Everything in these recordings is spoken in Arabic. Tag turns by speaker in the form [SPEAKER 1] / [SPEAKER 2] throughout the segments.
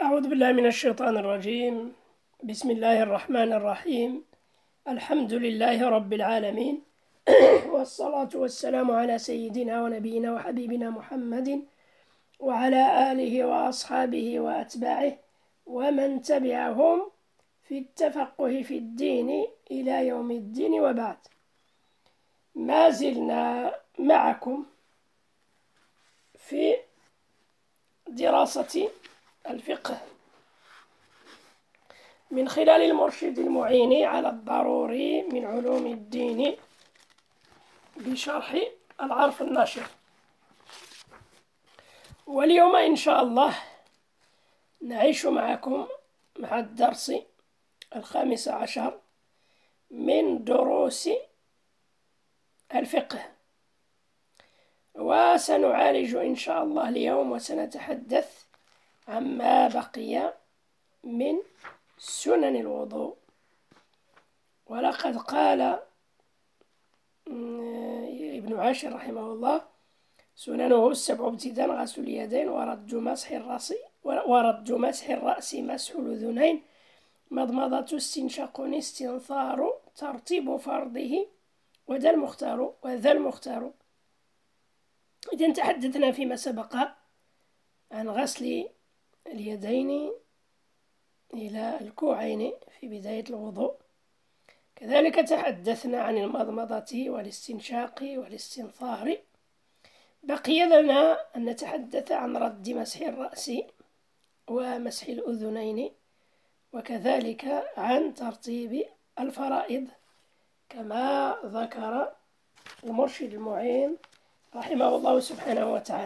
[SPEAKER 1] أعوذ بالله من الشيطان الرجيم. بسم الله الرحمن الرحيم. الحمد لله رب العالمين والصلاة والسلام على سيدنا ونبينا وحبيبنا محمد وعلى آله وأصحابه وأتباعه ومن تبعهم في التفقه في الدين إلى يوم الدين، وبعد. ما زلنا معكم في دراسة الفقه من خلال المرشد المعين على الضروري من علوم الدين بشرح العرف الناشر. واليوم إن شاء الله نعيش معكم مع الدرس 15 من دروس الفقه، وسنعالج إن شاء الله اليوم وسنتحدث عما بقي من سنن الوضوء. ولقد قال ابن عاشر رحمه الله: سننه السبع ابتداء غسل اليدين ورد مسح الرأس مسح الأذنين مضمضة استنشاق استنثار ترتيب فرضه وذا المختار. إذن تحدثنا فيما سبق عن غسل اليدين إلى الكوعين في بداية الوضوء، كذلك تحدثنا عن المضمضة والاستنشاق والاستنثار. بقي لنا أن نتحدث عن رد مسح الرأس ومسح الأذنين، وكذلك عن ترتيب الفرائض كما ذكر المرشد المعين رحمه الله سبحانه وتعالى.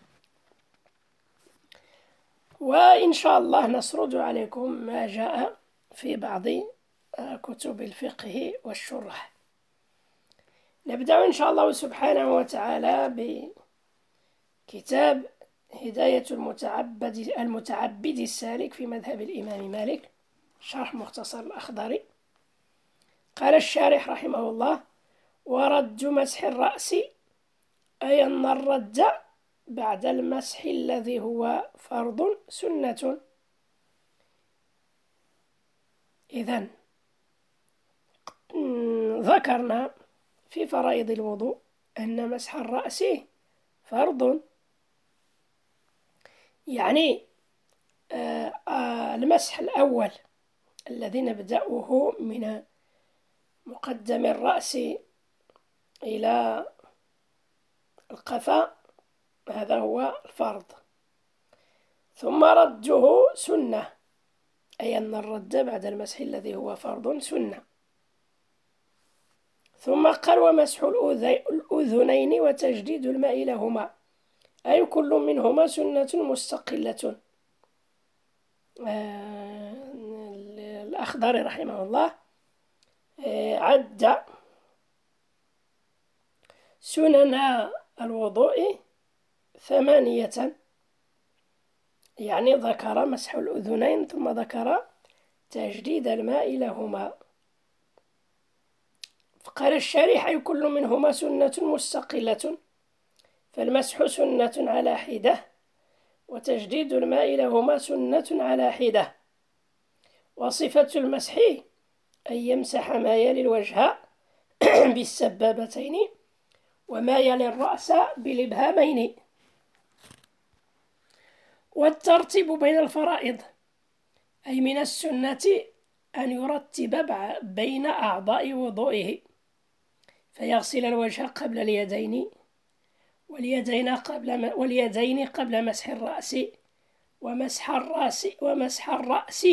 [SPEAKER 1] وإن شاء الله نسرد عليكم ما جاء في بعض كتب الفقه والشرح. نبدأ إن شاء الله سبحانه وتعالى بكتاب هداية المتعبد السالك في مذهب الإمام مالك، شرح مختصر الأخضري. قال الشارح رحمه الله: ورد مسح الرأس أي أن الرد بعد المسح الذي هو فرض سنة. إذن ذكرنا في فرائض الوضوء أن مسح الرأس فرض، يعني المسح الأول الذي نبدأه من مقدم الرأس إلى القفا، هذا هو الفرض. ثم رده سنة، أي أن الرد بعد المسح الذي هو فرض سنة. ثم قال: ومسح الأذنين وتجديد الماء لهما، أي كل منهما سنة مستقلة. الأخضري رحمه الله عد سنن الوضوء 8، يعني ذكر مسح الأذنين ثم ذكر تجديد الماء لهما. فقال الشارح: أي كل منهما سنة مستقلة، فالمسح سنة على حدة وتجديد الماء لهما سنة على حدة. وصفة المسح أن يمسح ما يلي الوجه بالسبابتين وما يلي الرأس بالإبهامين. والترتيب بين الفرائض أي من السنة أن يرتب بين أعضاء وضوئه، فيغسل الوجه قبل اليدين، واليدين قبل مسح الرأس، ومسح الرأس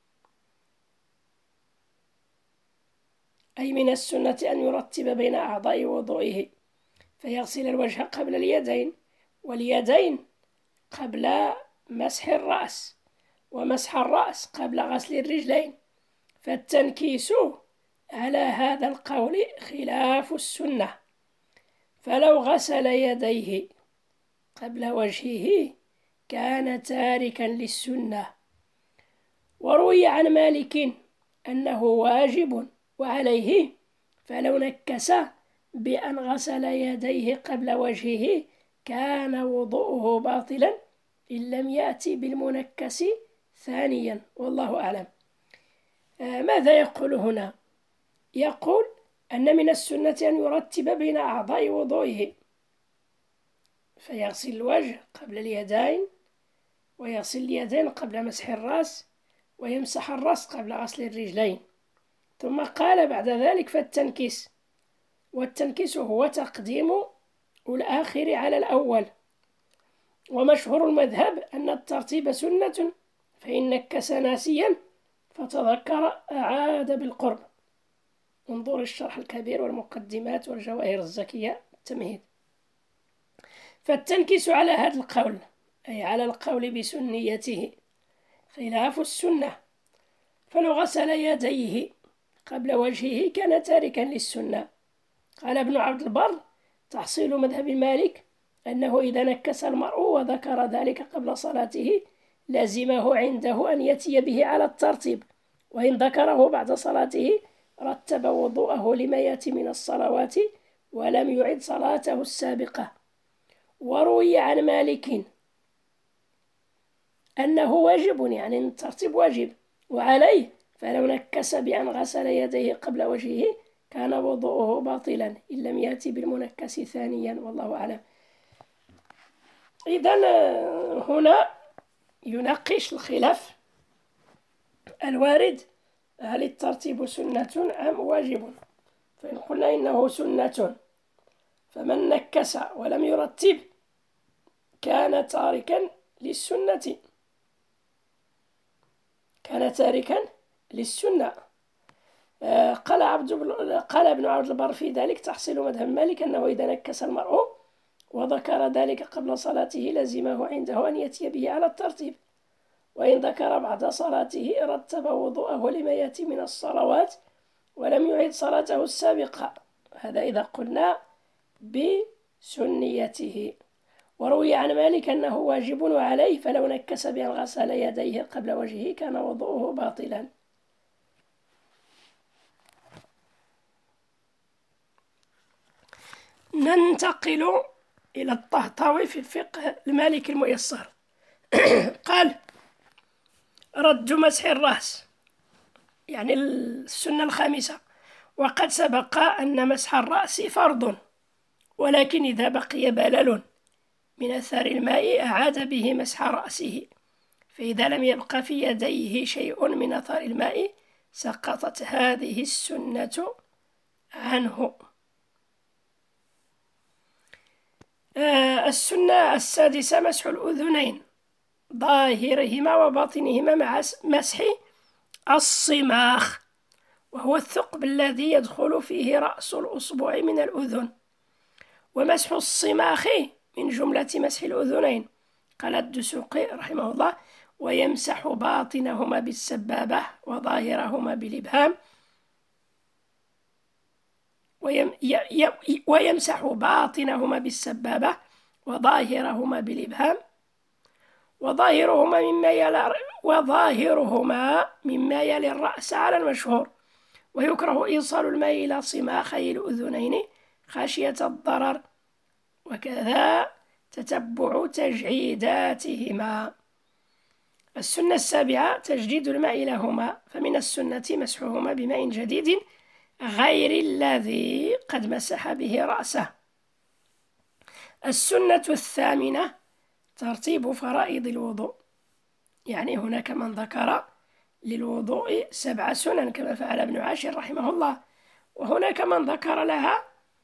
[SPEAKER 1] أي من السنة أن يرتب بين أعضاء وضوئه، فيغسل الوجه قبل اليدين، واليدين قبل مسح الرأس، ومسح الرأس قبل غسل الرجلين. فالتنكيس على هذا القول خلاف السنة، فلو غسل يديه قبل وجهه كان تاركا للسنة. وروي عن مالك أنه واجب وعليه، فلو نكس بأن غسل يديه قبل وجهه كان وضوءه باطلا إن لم يأتي بالمنكس ثانيا والله أعلم. ماذا يقول هنا؟ يقول أن من السنة أن يرتب بين أعضاء وضوئه، فيغسل الوجه قبل اليدين، ويغسل اليدين قبل مسح الرأس، ويمسح الرأس قبل غسل الرجلين. ثم قال بعد ذلك فالتنكيس، والتنكيس هو تقديم الآخر على الأول. ومشهور المذهب أن الترتيب سنة، فإن نكس ناسيا فتذكر أعاد بالقرب. انظر الشرح الكبير والمقدمات والجواهر الزكية التمهيد. فالتنكيس على هذا القول، أي على القول بسنيته، خلاف السنة، فلو غسل يديه قبل وجهه كان تاركا للسنة. قال ابن عبد البر: تحصيل مذهب مالك أنه إذا نكس المرء وذكر ذلك قبل صلاته لازمه عنده أن يأتي به على الترتيب، وإن ذكره بعد صلاته رتب وضوءه لما يأتي من الصلوات ولم يعد صلاته السابقة. وروي عن مالك أنه واجب، يعني الترتيب واجب، وعليه فلو نكس بأن غسل يديه قبل وجهه كان وضوءه باطلا إن لم يأتي بالمنكس ثانيا، والله أعلم. إذن هنا يناقش الخلاف الوارد: هل الترتيب سنة أم واجب؟ فإن قلنا إنه سنة فمن نكس ولم يرتب كان تاركا للسنة، كان تاركا للسنة. قال ابن عبد البر في ذلك: تحصيل مذهب مالك أنه إذا نكس المرء وذكر ذلك قبل صلاته لزمه عنده أن يأتي به على الترتيب، وإن ذكر بعد صلاته رتب وضوءه لما يأتي من الصلوات ولم يعيد صلاته السابقة. هذا إذا قلنا بسنيته. وروي عن مالك أنه واجب وعليه فلو نكس بأن غسل يديه قبل وجهه كان وضوءه باطلا. ننتقل إلى الطهطاوي في الفقه المالكي الميسر. قال: رد مسح الرأس، يعني السنة الخامسة. وقد سبق أن مسح الرأس فرض، ولكن إذا بقي بلل من أثر الماء أعاد به مسح رأسه، فإذا لم يبق في يديه شيء من أثر الماء سقطت هذه السنة عنه. السنة السادسة مسح الأذنين ظاهرهما وباطنهما مع مسح الصماخ، وهو الثقب الذي يدخل فيه رأس الأصبع من الأذن. ومسح الصماخ من جملة مسح الأذنين. قال الدسوقي رحمه الله: ويمسح باطنهما بالسبابة وظاهرهما بالإبهام. ويمسح باطنهما بالسبابة وظاهرهما بالإبهام، وظاهرهما مما يلي الرأس على المشهور. ويكره إيصال الماء إلى صماخي الأذنين خشية الضرر، وكذا تتبع تجعيداتهما. السنة السابعة تجديد الماء لهما، فمن السنة مسحهما بماء جديد غير الذي قد مسح به رأسه. السنة الثامنة ترتيب فرائض الوضوء، يعني هناك من ذكر للوضوء 7 سنن كما فعل ابن عاشر رحمه الله، وهناك من ذكر لها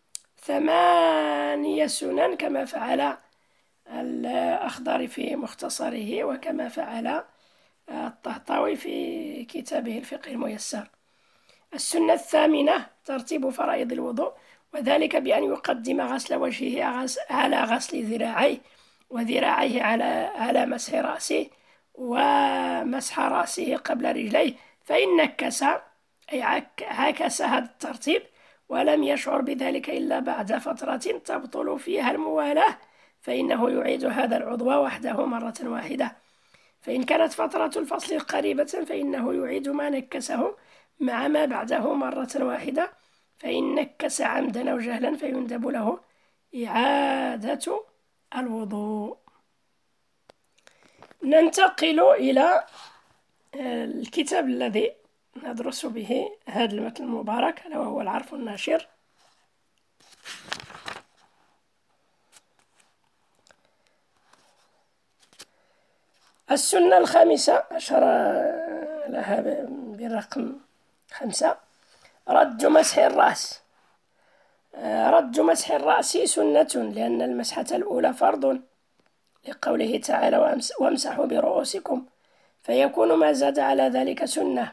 [SPEAKER 1] 8 سنن كما فعل الأخضر في مختصره، وكما فعل الطهطاوي في كتابه الفقه الميسر. السنة الثامنة ترتيب فرائض الوضوء، وذلك بأن يقدم غسل وجهه على غسل ذراعيه، وذراعيه على مسح رأسه، ومسح رأسه قبل رجليه. فإن نكس أي عكس هذا الترتيب ولم يشعر بذلك إلا بعد فترة تبطل فيها الموالاة، فإنه يعيد هذا العضو وحده مرة واحدة. فإن كانت فترة الفصل قريبة فإنه يعيد ما نكسه مع ما بعده مرة واحدة. فإن نكس عمدا أو جهلا فيندب له إعادة الوضوء. ننتقل إلى الكتاب الذي ندرس به هذا المتن المبارك ألا وهو العرف الناشر. السنة الخامسة أشار لها برقم 5: رد مسح الرأس. رد مسح الرأس سنة لأن المسحة الأولى فرض لقوله تعالى: وامسحوا برؤوسكم، فيكون ما زاد على ذلك سنة،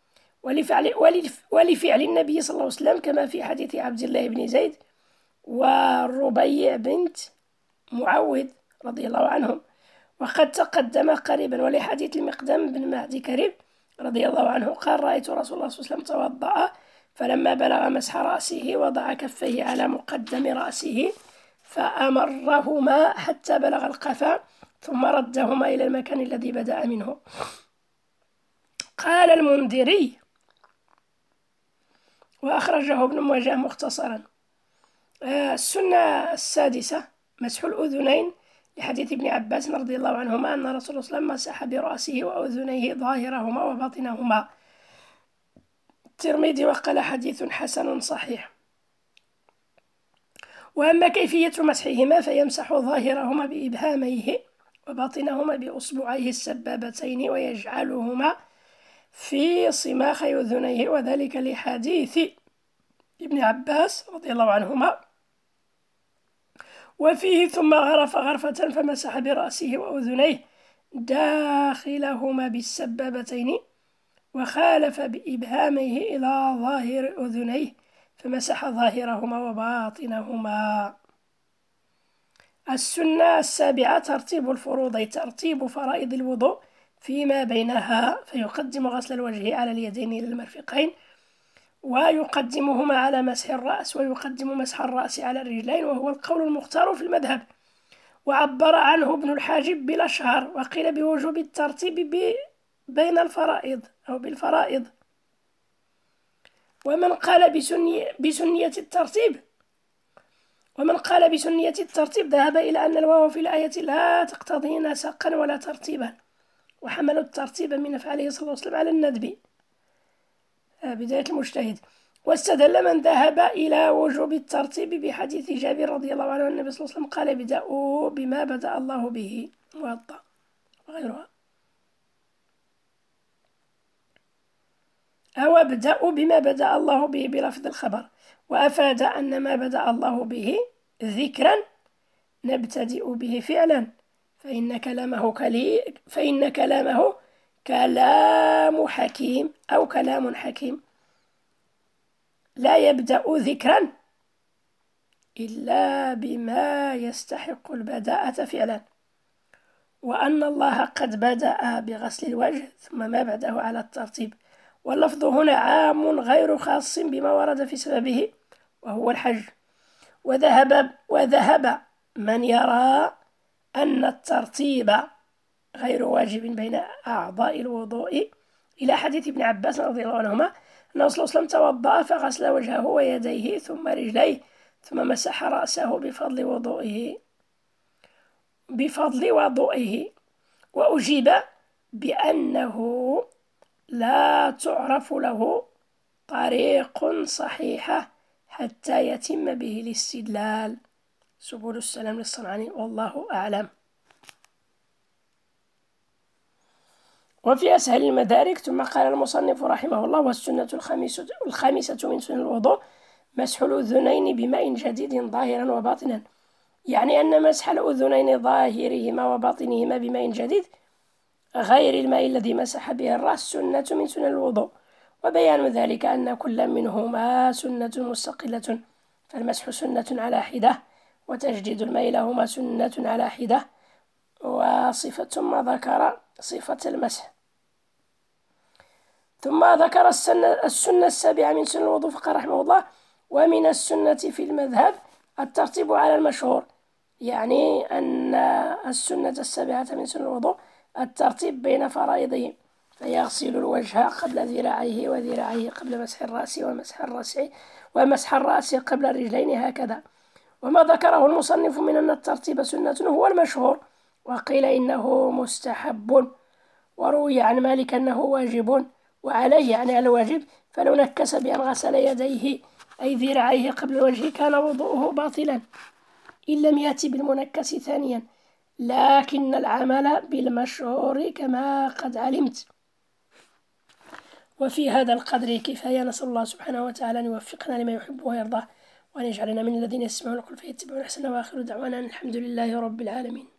[SPEAKER 1] ولفعل النبي صلى الله عليه وسلم كما في حديث عبد الله بن زيد والربيع بنت معوذ رضي الله عنهم، وقد تقدم قريبا. ولحديث المقدام بن معدي كريب رضي الله عنه قال: رأيت رسول الله صلى الله عليه وسلم توضأ، فلما بلغ مسح رأسه وضع كفيه على مقدم رأسه فأمرهما حتى بلغ القفا، ثم ردهما إلى المكان الذي بدأ منه. قال المنذري وأخرجه ابن ماجه مختصرا: السنة السادسة مسح الأذنين، لحديث ابن عباس رضي الله عنهما أن رسول الله صلى الله عليه وسلم مسح برأسه وأذنيه ظاهرهما وباطنهما. الترمذي وقال: حديث حسن صحيح. وأما كيفية مسحهما فيمسح ظاهرهما بإبهاميه وباطنهما بأصبعيه السبابتين ويجعلهما في صماخي أذنيه، وذلك لحديث ابن عباس رضي الله عنهما. وفيه: ثم غرف غرفة فمسح برأسه وأذنيه داخلهما بالسبابتين، وخالف بإبهاميه إلى ظاهر أذنيه فمسح ظاهرهما وباطنهما. السنة السابعة ترتيب الفروض، ترتيب فرائض الوضوء فيما بينها، فيقدم غسل الوجه على اليدين إلى المرفقين، ويقدمهما على مسح الرأس، ويقدم مسح الرأس على الرجلين، وهو القول المختار في المذهب، وعبر عنه ابن الحاجب بالأشهر، وقيل بوجوب الترتيب بين الفرائض أو بالفرائض. ومن قال بسنية الترتيب ذهب إلى أن الواو في الآية لا تقتضي نسقا ولا ترتيبا، وحملوا الترتيب من أفعاله صلى الله عليه وسلم على الندب بداية المجتهد. واستدل من ذهب إلى وجوب الترتيب بحديث جابر رضي الله عنه النبي صلى الله عليه وسلم قال: ابدأوا بما بدأ الله به، موطأ وغيرها، أو ابدأوا بما بدأ الله به بلفظ الخبر، وأفاد أن ما بدأ الله به ذكرا نبتدئ به فعلا، فإن كلامه كلام حكيم أو كلام حكيم لا يبدأ ذكرا إلا بما يستحق البداءة فعلا، وأن الله قد بدأ بغسل الوجه ثم ما بعده على الترتيب، واللفظ هنا عام غير خاص بما ورد في سببه وهو الحج. وذهب من يرى أن الترتيب غير واجب بين أعضاء الوضوء إلى حديث ابن عباس رضي الله عنهما أنه صلى الله عليه وسلم توضأ فغسل وجهه ويديه ثم رجليه ثم مسح رأسه بفضل وضوئه، وأجيب بأنه لا تعرف له طريق صحيحة حتى يتم به الاستدلال. سبل السلام للصنعاني، والله أعلم. وفي أسهل المدارك ثم قال المصنف رحمه الله: والسنة الخامسة من سنن الوضوء مسح الأذنين بماء جديد ظاهرا وباطنا، يعني أن مسح الأذنين ظاهرهما وباطنهما بماء جديد غير الماء الذي مسح به الرأس سنة من سنن الوضوء، وبيان ذلك أن كل منهما سنة مستقلة، فالمسح سنة على حدة، وتجديد الماء لهما سنة على حدة. ثم ذكر صفة المسح، ثم ذكر السنة السابعة من سنن الوضوء، فقال رحمه الله: ومن السنة في المذهب الترتيب على المشهور، يعني أن السنة السابعة من سنن الوضوء الترتيب بين فرائضه، فيغسل الوجه قبل ذراعيه وذراعيه قبل مسح الرأس ومسح الرأس قبل الرجلين، هكذا. وما ذكره المصنف من أن الترتيب سنة هو المشهور، وقيل إنه مستحب، وروي عن مالك أنه واجب وعليه يعني على الواجب، فلو نكس بأن غسل يديه أي ذراعيه قبل الوجه كان وضوءه باطلا إن لم يأتي بالمنكس ثانيا، لكن العمل بالمشهور كما قد علمت. وفي هذا القدر كفاية. نسأل الله سبحانه وتعالى أن يوفقنا لما يحب ويرضاه، وأن يجعلنا من الذين يسمعون القول فيتبعون أحسنه، وآخر دعوانا الحمد لله رب العالمين.